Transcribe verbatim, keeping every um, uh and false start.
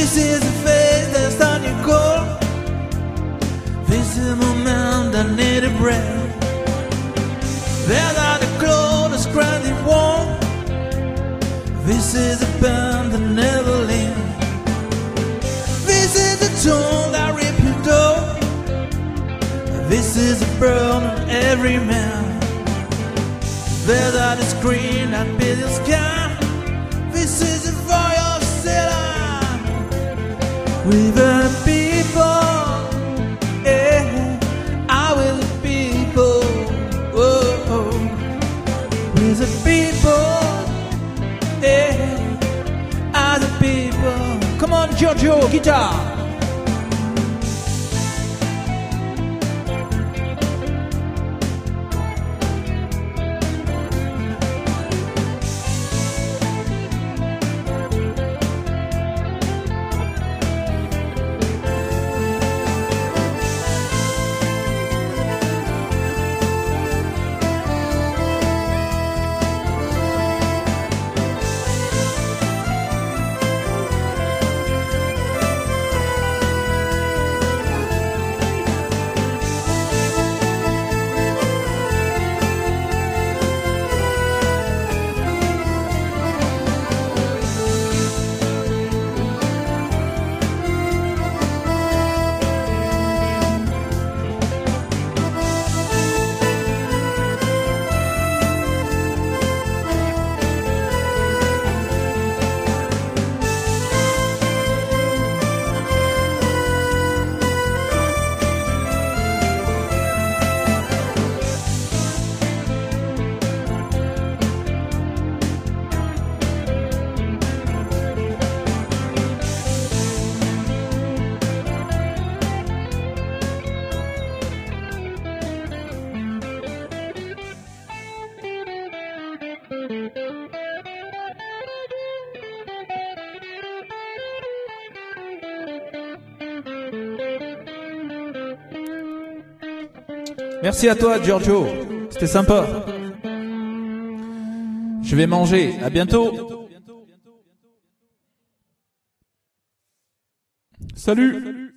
This is the face that's on your core. This is the moment I need a breath. There are the clothes grinding warm. This is a band that never leaves. This is the tone that rip your door. This is a burn on every man. There are the screen that beat the sky. This is the fire of Ceylon. With the people, yeah, I with the people, oh, oh. With the people, yeah, I the people. Come on, Giorgio, guitar. Merci à toi, Giorgio. C'était sympa. Je vais manger. À bientôt. Salut.